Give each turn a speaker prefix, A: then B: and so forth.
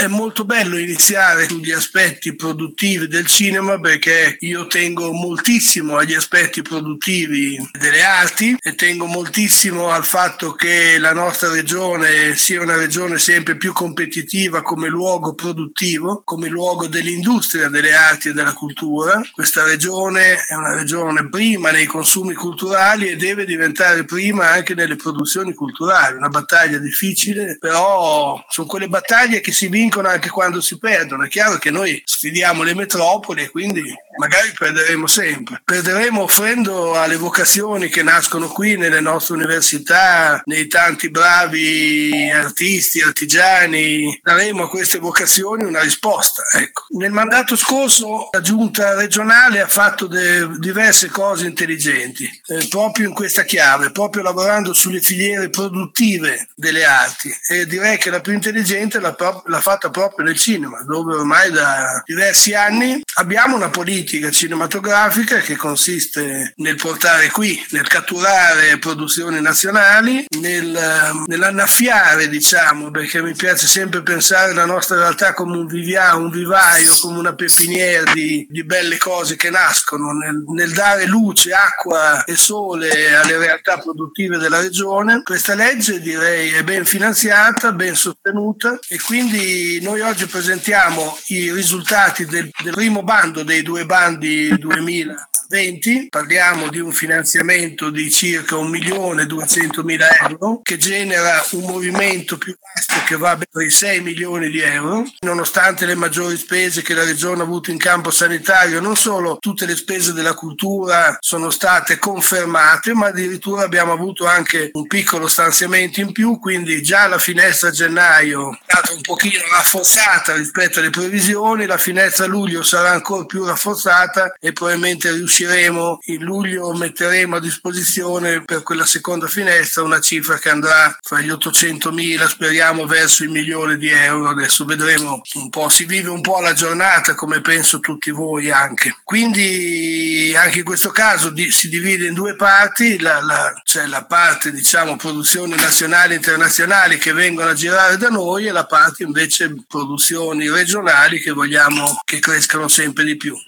A: è molto bello iniziare sugli aspetti produttivi del cinema, perché io tengo moltissimo agli aspetti produttivi delle arti e tengo moltissimo al fatto che la nostra regione sia una regione sempre più competitiva come luogo produttivo, come luogo dell'industria delle arti e della cultura. Questa regione è una regione prima nei consumi culturali e deve diventare prima anche nelle produzioni culturali. Una battaglia difficile, però sono quelle battaglie che si vincono anche quando si perdono. È chiaro che noi sfidiamo le metropoli e quindi magari perderemo sempre. Perderemo offrendo alle vocazioni che nascono qui nelle nostre università, nei tanti bravi artisti, artigiani, daremo a queste vocazioni una risposta. Ecco. Nel mandato scorso la giunta regionale ha fatto diverse cose intelligenti, proprio in questa chiave, proprio lavorando sulle filiere produttive delle arti, e direi che la più intelligente l'ha fatta proprio nel cinema, dove ormai da diversi anni abbiamo una politica cinematografica che consiste nel portare qui, nel catturare produzioni nazionali, nell'annaffiare, diciamo, perché mi piace sempre pensare la nostra realtà come un vivaio, come una pepiniera di belle cose che nascono, nel dare luce, acqua e sole alle realtà produttive della regione. Questa legge, direi, è ben finanziata, ben sostenuta, e quindi noi oggi presentiamo i risultati del primo bando dei due bandi 2020. Parliamo di un finanziamento di circa 1.200.000 euro, che genera un movimento più vasto che va per i 6 milioni di euro, nonostante le maggiori spese che la regione ha avuto in campo sanitario. Non solo tutte le spese della cultura sono state confermate, ma addirittura abbiamo avuto anche un piccolo stanziamento in più, quindi già la finestra gennaio è stata un pochino rafforzata rispetto alle previsioni, la finestra luglio sarà ancora più rafforzata e probabilmente riusciremo in luglio, metteremo a disposizione per quella seconda finestra una cifra che andrà fra gli 800.000, speriamo, verso il 1.000.000 di euro. Adesso vedremo un po', si vive un po' la giornata, come penso tutti voi anche. Quindi anche in questo caso si divide in due parti, c'è la parte, diciamo, produzioni nazionali e internazionali che vengono a girare da noi, e la parte invece produzioni regionali che vogliamo che crescano sempre di più.